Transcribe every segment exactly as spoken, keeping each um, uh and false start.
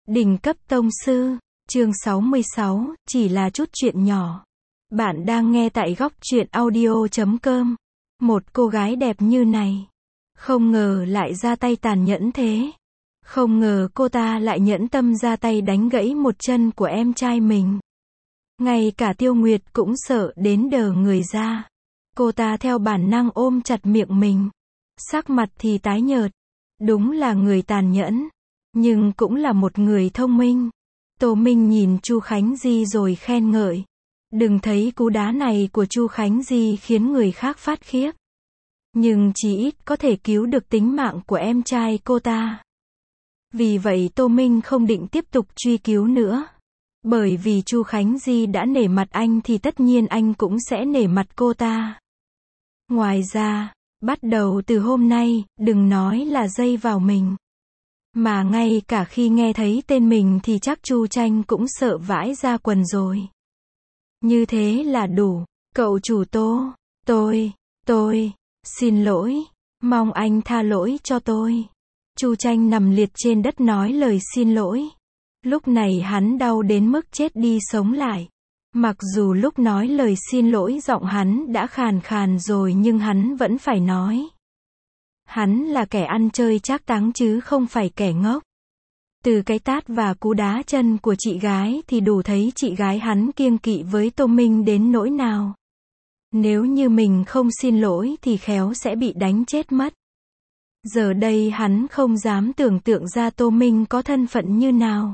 Đỉnh cấp tông sư, chương sáu mươi sáu, chỉ là chút chuyện nhỏ. Bạn đang nghe tại góc truyện audio chấm com. Một cô gái đẹp như này, không ngờ lại ra tay tàn nhẫn thế. Không ngờ cô ta lại nhẫn tâm ra tay đánh gãy một chân của em trai mình. Ngay cả Tiêu Nguyệt cũng sợ đến đờ người ra. Cô ta theo bản năng ôm chặt miệng mình. Sắc mặt thì tái nhợt. Đúng là người tàn nhẫn, nhưng cũng là một người thông minh. Tô Minh nhìn Chu Khánh Di rồi khen ngợi. Đừng thấy cú đá này của Chu Khánh Di khiến người khác phát khiếp. Nhưng chỉ ít có thể cứu được tính mạng của em trai cô ta. Vì vậy Tô Minh không định tiếp tục truy cứu nữa. Bởi vì Chu Khánh Di đã nể mặt anh thì tất nhiên anh cũng sẽ nể mặt cô ta. Ngoài ra, bắt đầu từ hôm nay, đừng nói là dây vào mình. Mà ngay cả khi nghe thấy tên mình thì chắc Chu Tranh cũng sợ vãi ra quần rồi. Như thế là đủ. Cậu chủ Tô, tôi, tôi, xin lỗi, mong anh tha lỗi cho tôi. Chu Tranh nằm liệt trên đất nói lời xin lỗi. Lúc này hắn đau đến mức chết đi sống lại. Mặc dù lúc nói lời xin lỗi giọng hắn đã khàn khàn rồi nhưng hắn vẫn phải nói. Hắn là kẻ ăn chơi trác táng chứ không phải kẻ ngốc. Từ cái tát và cú đá chân của chị gái thì đủ thấy chị gái hắn kiêng kỵ với Tô Minh đến nỗi nào. Nếu như mình không xin lỗi thì khéo sẽ bị đánh chết mất. Giờ đây hắn không dám tưởng tượng ra Tô Minh có thân phận như nào.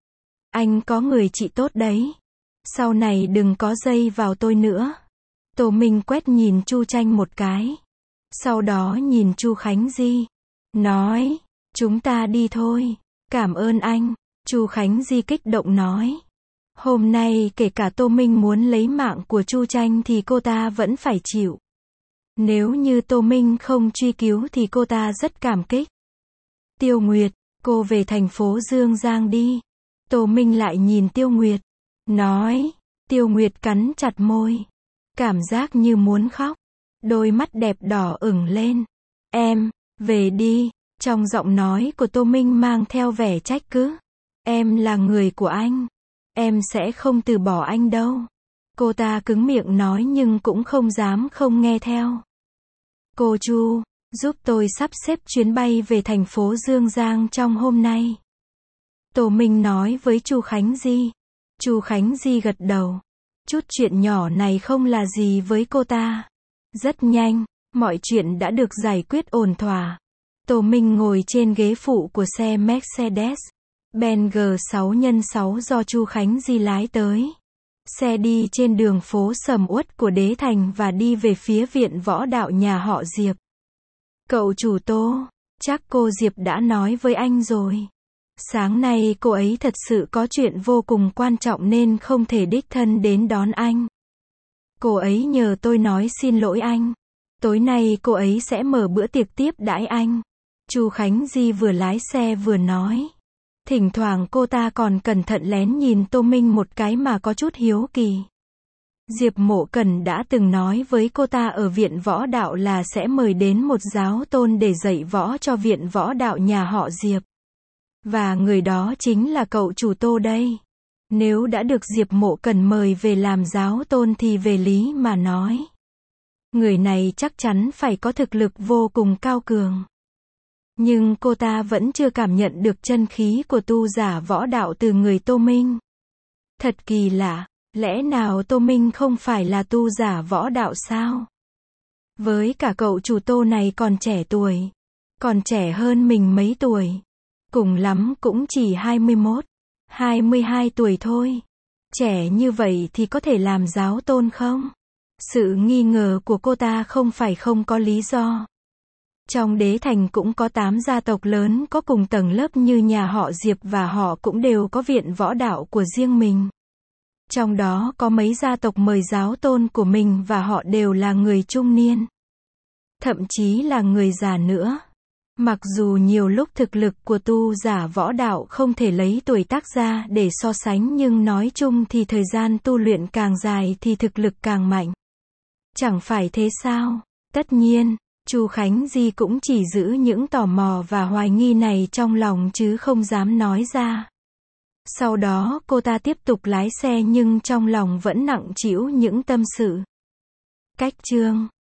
Anh có người chị tốt đấy. Sau này đừng có dây vào tôi nữa. Tô Minh quét nhìn Chu Tranh một cái. Sau đó nhìn Chu Khánh Di. Nói, chúng ta đi thôi. Cảm ơn anh. Chu Khánh Di kích động nói. Hôm nay kể cả Tô Minh muốn lấy mạng của Chu Tranh thì cô ta vẫn phải chịu. Nếu như Tô Minh không truy cứu thì cô ta rất cảm kích. Tiêu Nguyệt, cô về thành phố Dương Giang đi. Tô Minh lại nhìn Tiêu Nguyệt. Nói, Tiêu Nguyệt cắn chặt môi. Cảm giác như muốn khóc. Đôi mắt đẹp đỏ ửng lên. Em, về đi. Trong giọng nói của Tô Minh mang theo vẻ trách cứ. Em là người của anh. Em sẽ không từ bỏ anh đâu. Cô ta cứng miệng nói nhưng cũng không dám không nghe theo. Cô Chu, giúp tôi sắp xếp chuyến bay về thành phố Dương Giang trong hôm nay. Tô Minh nói với Chu Khánh Di. Chu Khánh Di gật đầu. Chút chuyện nhỏ này không là gì với cô ta. Rất nhanh, mọi chuyện đã được giải quyết ổn thỏa. Tô Minh ngồi trên ghế phụ của xe Mercedes-Benz G sáu nhân sáu do Chu Khánh Di lái tới. Xe đi trên đường phố sầm uất của Đế Thành và đi về phía viện võ đạo nhà họ Diệp. Cậu chủ Tô, chắc cô Diệp đã nói với anh rồi. Sáng nay cô ấy thật sự có chuyện vô cùng quan trọng nên không thể đích thân đến đón anh. Cô ấy nhờ tôi nói xin lỗi anh. Tối nay cô ấy sẽ mở bữa tiệc tiếp đãi anh. Chu Khánh Di vừa lái xe vừa nói. Thỉnh thoảng cô ta còn cẩn thận lén nhìn Tô Minh một cái mà có chút hiếu kỳ. Diệp Mộ Cần đã từng nói với cô ta ở viện võ đạo là sẽ mời đến một giáo tôn để dạy võ cho viện võ đạo nhà họ Diệp. Và người đó chính là cậu chủ Tô đây. Nếu đã được Diệp Mộ Cần mời về làm giáo tôn thì về lý mà nói. Người này chắc chắn phải có thực lực vô cùng cao cường. Nhưng cô ta vẫn chưa cảm nhận được chân khí của tu giả võ đạo từ người Tô Minh. Thật kỳ lạ, lẽ nào Tô Minh không phải là tu giả võ đạo sao? Với cả cậu chủ Tô này còn trẻ tuổi. Còn trẻ hơn mình mấy tuổi. Cùng lắm cũng chỉ hai mươi mốt, hai mươi hai tuổi thôi. Trẻ như vậy thì có thể làm giáo tôn không? Sự nghi ngờ của cô ta không phải không có lý do. Trong Đế Thành cũng có tám gia tộc lớn có cùng tầng lớp như nhà họ Diệp và họ cũng đều có viện võ đạo của riêng mình. Trong đó có mấy gia tộc mời giáo tôn của mình và họ đều là người trung niên. Thậm chí là người già nữa. Mặc dù nhiều lúc thực lực của tu giả võ đạo không thể lấy tuổi tác ra để so sánh nhưng nói chung thì thời gian tu luyện càng dài thì thực lực càng mạnh. Chẳng phải thế sao? Tất nhiên, Chu Khánh Di cũng chỉ giữ những tò mò và hoài nghi này trong lòng chứ không dám nói ra. Sau đó cô ta tiếp tục lái xe nhưng trong lòng vẫn nặng trĩu những tâm sự. Cách chương